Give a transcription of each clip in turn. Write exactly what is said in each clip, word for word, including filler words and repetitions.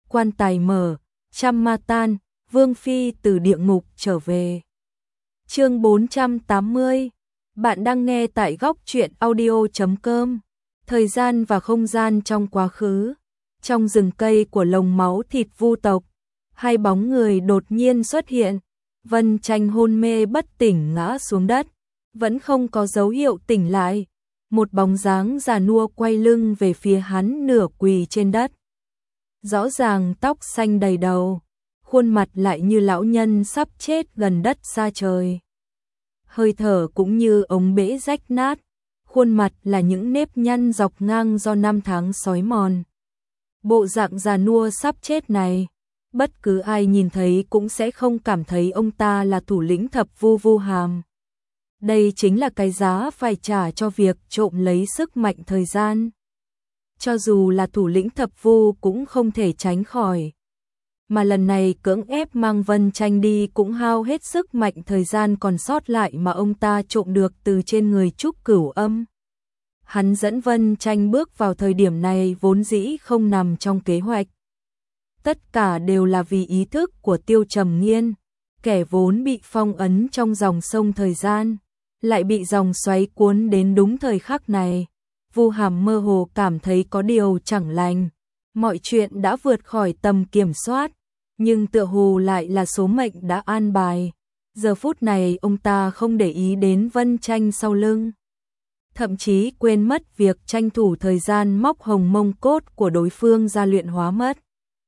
quan tài mở, trăm ma tan, Vương Phi từ địa ngục trở về. Chương bốn trăm tám mươi. Bạn đang nghe tại góc truyện audio chấm com. Thời gian và không gian trong quá khứ. Trong rừng cây của lồng máu thịt vu tộc, hai bóng người đột nhiên xuất hiện. Vân Tranh hôn mê bất tỉnh ngã xuống đất, vẫn không có dấu hiệu tỉnh lại. Một bóng dáng già nua quay lưng về phía hắn, nửa quỳ trên đất. Rõ ràng tóc xanh đầy đầu, khuôn mặt lại như lão nhân sắp chết gần đất xa trời. Hơi thở cũng như ống bể rách nát, khuôn mặt là những nếp nhăn dọc ngang do năm tháng xói mòn. Bộ dạng già nua sắp chết này, bất cứ ai nhìn thấy cũng sẽ không cảm thấy ông ta là thủ lĩnh thập vu Vu Hàm. Đây chính là cái giá phải trả cho việc trộm lấy sức mạnh thời gian. Cho dù là thủ lĩnh thập vu cũng không thể tránh khỏi. Mà lần này cưỡng ép mang Vân Tranh đi cũng hao hết sức mạnh thời gian còn sót lại mà ông ta trộm được từ trên người Trúc Cửu Âm. Hắn dẫn Vân Tranh bước vào thời điểm này vốn dĩ không nằm trong kế hoạch. Tất cả đều là vì ý thức của Tiêu Trầm Nghiên, kẻ vốn bị phong ấn trong dòng sông thời gian, lại bị dòng xoáy cuốn đến đúng thời khắc này. Vu Hàm mơ hồ cảm thấy có điều chẳng lành, mọi chuyện đã vượt khỏi tầm kiểm soát, nhưng tựa hồ lại là số mệnh đã an bài. Giờ phút này ông ta không để ý đến Vân Tranh sau lưng, thậm chí quên mất việc tranh thủ thời gian móc hồng mông cốt của đối phương ra luyện hóa mất.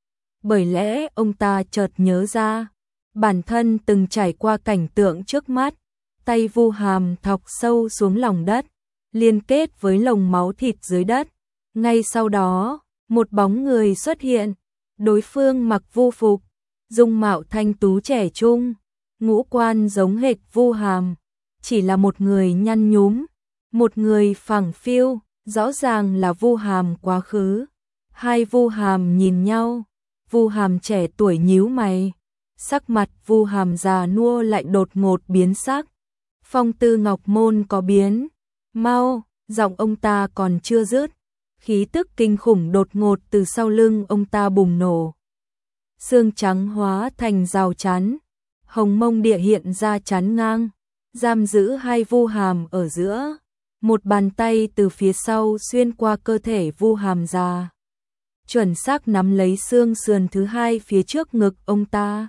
Bởi lẽ ông ta chợt nhớ ra, bản thân từng trải qua cảnh tượng trước mắt, tay Vu Hàm thọc sâu xuống lòng đất, liên kết với lồng máu thịt dưới đất. Ngay sau đó, một bóng người xuất hiện, đối phương mặc vu phục, dung mạo thanh tú trẻ trung, ngũ quan giống hệt Vu Hàm, chỉ là một người nhăn nhúm, một người phẳng phiu, rõ ràng là Vu Hàm quá khứ. Hai Vu Hàm nhìn nhau, Vu Hàm trẻ tuổi nhíu mày, sắc mặt Vu Hàm già nua lại đột ngột biến sắc. Phong Tư Ngọc Môn có biến, mau, giọng ông ta còn chưa dứt, khí tức kinh khủng đột ngột từ sau lưng ông ta bùng nổ. Xương trắng hóa thành rào chắn, hồng mông địa hiện ra chắn ngang, giam giữ hai Vu Hàm ở giữa. Một bàn tay từ phía sau xuyên qua cơ thể Vu Hàm già, chuẩn xác nắm lấy xương sườn thứ hai phía trước ngực ông ta.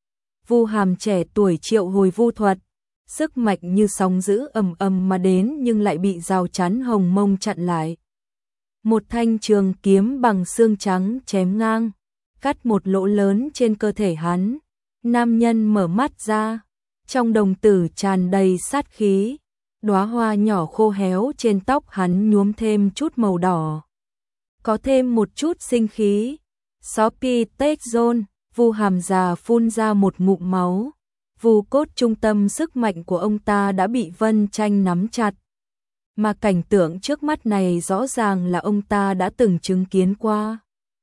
Vu Hàm trẻ tuổi triệu hồi vu thuật, sức mạnh như sóng dữ ầm ầm mà đến nhưng lại bị rào chắn hồng mông chặn lại. Một thanh trường kiếm bằng xương trắng chém ngang, cắt một lỗ lớn trên cơ thể hắn. Nam nhân mở mắt ra, trong đồng tử tràn đầy sát khí, đóa hoa nhỏ khô héo trên tóc hắn nhuốm thêm chút màu đỏ, có thêm một chút sinh khí. Sophie Techzone, Vu Hàm già phun ra một ngụm máu. Vu cốt trung tâm sức mạnh của ông ta đã bị Vân Tranh nắm chặt. Mà cảnh tượng trước mắt này rõ ràng là ông ta đã từng chứng kiến qua.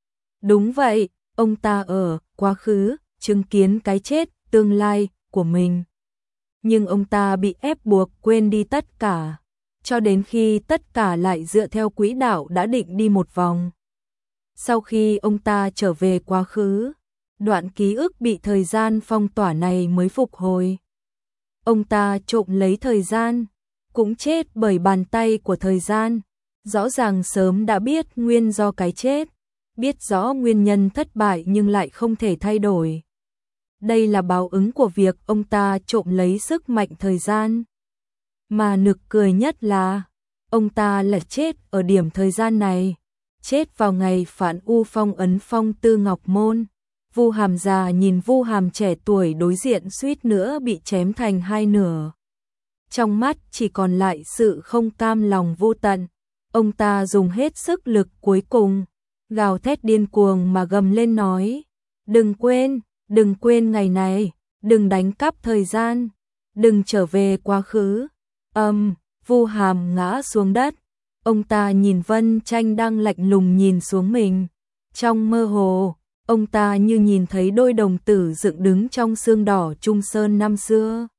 Đúng vậy, ông ta ở quá khứ chứng kiến cái chết tương lai của mình. Nhưng ông ta bị ép buộc quên đi tất cả, cho đến khi tất cả lại dựa theo quỹ đạo đã định đi một vòng. Sau khi ông ta trở về quá khứ, đoạn ký ức bị thời gian phong tỏa này mới phục hồi. Ông ta trộm lấy thời gian, cũng chết bởi bàn tay của thời gian. Rõ ràng sớm đã biết nguyên do cái chết, biết rõ nguyên nhân thất bại nhưng lại không thể thay đổi. Đây là báo ứng của việc ông ta trộm lấy sức mạnh thời gian. Mà nực cười nhất là, ông ta lại chết ở điểm thời gian này, chết vào ngày Phản U phong ấn Phong Tư Ngọc Môn. Vu Hàm già nhìn Vu Hàm trẻ tuổi đối diện suýt nữa bị chém thành hai nửa. Trong mắt chỉ còn lại sự không cam lòng vô tận. Ông ta dùng hết sức lực cuối cùng, gào thét điên cuồng mà gầm lên nói: đừng quên, đừng quên ngày này, đừng đánh cắp thời gian, đừng trở về quá khứ. Âm, um, Vu Hàm ngã xuống đất. Ông ta nhìn Vân Tranh đang lạnh lùng nhìn xuống mình. Trong mơ hồ, ông ta như nhìn thấy đôi đồng tử dựng đứng trong sương đỏ Trung Sơn năm xưa.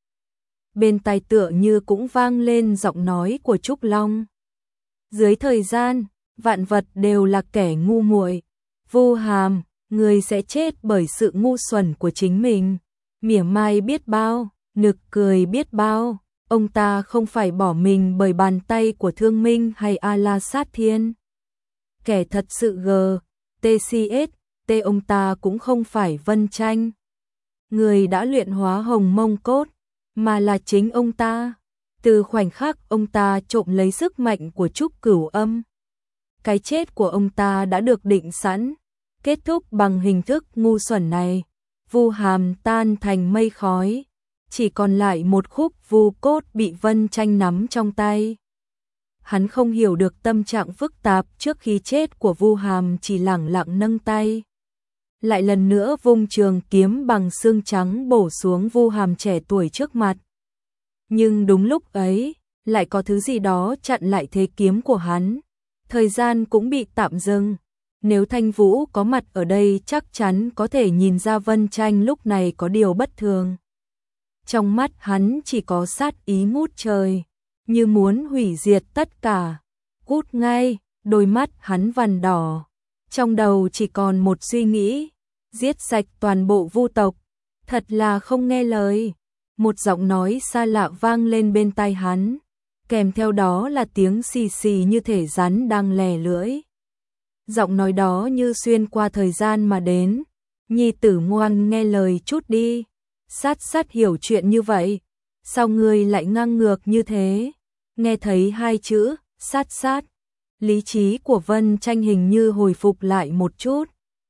Bên tai tựa như cũng vang lên giọng nói của Trúc Long. Dưới thời gian, vạn vật đều là kẻ ngu muội. Vu Hàm, Người sẽ chết bởi sự ngu xuẩn của chính mình. Mỉa mai biết bao, nực cười biết bao, ông ta không phải bỏ mình bởi bàn tay của Thương Minh hay A La Sát Thiên. Kẻ thật sự G, T C S, T ông ta cũng không phải Vân Tranh. Người đã luyện hóa hồng mông cốt, mà là chính ông ta. Từ khoảnh khắc ông ta trộm lấy sức mạnh của Trúc Cửu Âm, cái chết của ông ta đã được định sẵn, kết thúc bằng hình thức ngu xuẩn này. Vu hàm tan thành mây khói, chỉ còn lại một khúc vu cốt bị Vân Tranh nắm trong tay. Hắn không hiểu được tâm trạng phức tạp trước khi chết của Vu Hàm, chỉ lẳng lặng nâng tay. Lại lần nữa vung trường kiếm bằng xương trắng bổ xuống Vu Hàm trẻ tuổi trước mặt. Nhưng đúng lúc ấy, lại có thứ gì đó chặn lại thế kiếm của hắn. Thời gian cũng bị tạm dừng. Nếu Thanh Vũ có mặt ở đây chắc chắn có thể nhìn ra Vân Tranh lúc này có điều bất thường. Trong mắt hắn chỉ có sát ý ngút trời, như muốn hủy diệt tất cả. Cút ngay, đôi mắt hắn vằn đỏ. Trong đầu chỉ còn một suy nghĩ, giết sạch toàn bộ Vu tộc. Thật là không nghe lời. Một giọng nói xa lạ vang lên bên tai hắn, kèm theo đó là tiếng xì xì như thể rắn đang lè lưỡi. Giọng nói đó như xuyên qua thời gian mà đến. Nhi tử ngoan nghe lời chút đi. Sát sát hiểu chuyện như vậy, sao ngươi lại ngang ngược như thế? Nghe thấy hai chữ sát sát, lý trí của Vân Tranh hình như hồi phục lại một chút.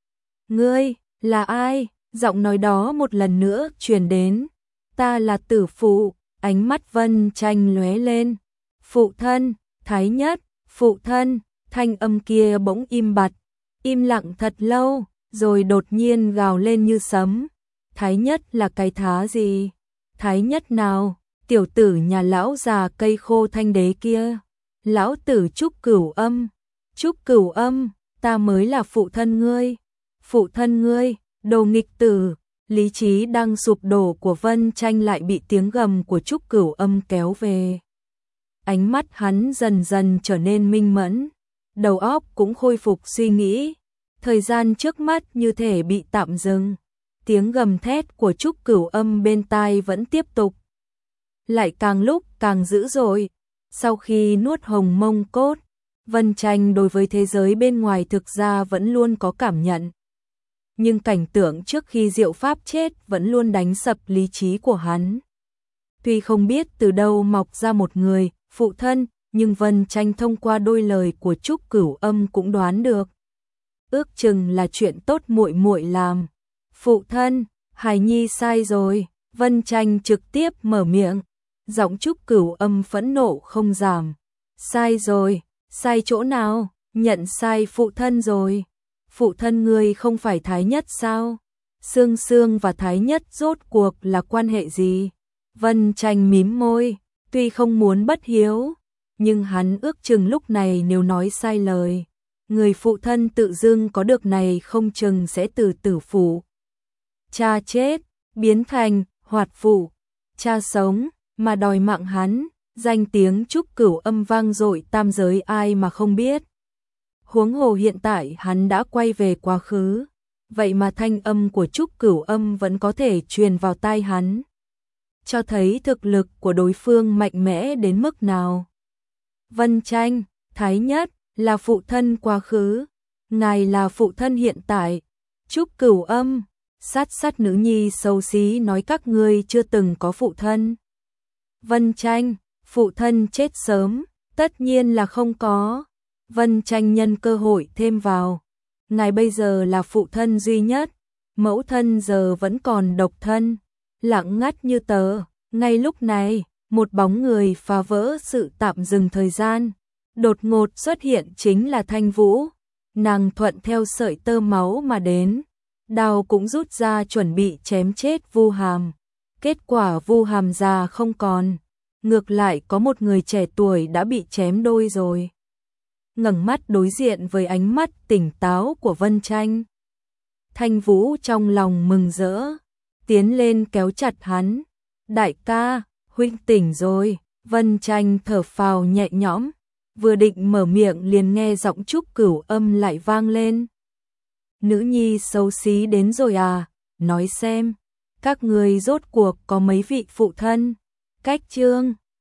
Ngươi là ai? Giọng nói đó một lần nữa truyền đến. Ta là Tử Phụ. Ánh mắt Vân Tranh lóe lên. Phụ thân, Thái Nhất, phụ thân. Thanh âm kia bỗng im bặt, im lặng thật lâu, rồi đột nhiên gào lên như sấm. Thái Nhất là cái thá gì? Thái Nhất nào? Tiểu tử nhà lão già cây khô Thanh Đế kia. Lão tử Trúc Cửu Âm. Trúc Cửu Âm, ta mới là phụ thân ngươi. Phụ thân ngươi, đồ nghịch tử. Lý trí đang sụp đổ của Vân Tranh lại bị tiếng gầm của Trúc Cửu Âm kéo về. Ánh mắt hắn dần dần trở nên minh mẫn, đầu óc cũng khôi phục suy nghĩ. Thời gian trước mắt như thể bị tạm dừng. Tiếng gầm thét của Trúc Cửu Âm bên tai vẫn tiếp tục, lại càng lúc càng dữ dội. Sau khi nuốt hồng mông cốt, Vân Tranh đối với thế giới bên ngoài thực ra vẫn luôn có cảm nhận. Nhưng cảnh tượng trước khi Diệu Pháp chết vẫn luôn đánh sập lý trí của hắn. Tuy không biết từ đâu mọc ra một người, phụ thân, nhưng Vân Tranh thông qua đôi lời của Trúc Cửu Âm cũng đoán được. Ước chừng là chuyện tốt muội muội làm. Phụ thân, hài nhi sai rồi. Vân Tranh trực tiếp mở miệng. Giọng Trúc Cửu Âm phẫn nộ không giảm. Sai rồi, sai chỗ nào? Nhận sai phụ thân rồi. Phụ thân ngươi không phải Thái Nhất sao? Sương Sương và Thái Nhất rốt cuộc là quan hệ gì? Vân Tranh mím môi, tuy không muốn bất hiếu, nhưng hắn ước chừng lúc này nếu nói sai lời, người phụ thân tự dưng có được này không chừng sẽ từ tử phụ. Cha chết, biến thành hoạt phụ, cha sống mà đòi mạng hắn, danh tiếng Trúc Cửu Âm vang dội tam giới ai mà không biết. Huống hồ hiện tại hắn đã quay về quá khứ, vậy mà thanh âm của Trúc Cửu Âm vẫn có thể truyền vào tai hắn, cho thấy thực lực của đối phương mạnh mẽ đến mức nào. Vân Tranh, Thái Nhất là phụ thân quá khứ, ngài là phụ thân hiện tại. Trúc Cửu Âm, sát sát nữ nhi xấu xí nói các ngươi chưa từng có phụ thân. Vân Tranh, phụ thân chết sớm, tất nhiên là không có. Vân Tranh nhân cơ hội thêm vào, ngài bây giờ là phụ thân duy nhất, mẫu thân giờ vẫn còn độc thân. Lặng ngắt như tờ, ngay lúc này, một bóng người phá vỡ sự tạm dừng thời gian, đột ngột xuất hiện chính là Thanh Vũ. Nàng thuận theo sợi tơ máu mà đến, đao cũng rút ra chuẩn bị chém chết Vu Hàm. Kết quả Vu Hàm già không còn, ngược lại có một người trẻ tuổi đã bị chém đôi rồi. Ngẩng mắt đối diện với ánh mắt tỉnh táo của Vân Tranh, Thanh Vũ trong lòng mừng rỡ, tiến lên kéo chặt hắn. Đại ca, huynh tỉnh rồi. Vân Tranh thở phào nhẹ nhõm, vừa định mở miệng liền nghe giọng Trúc Cửu Âm lại vang lên. nữ nhi xấu xí đến rồi à, nói xem, các người rốt cuộc có mấy vị phụ thân, cách chương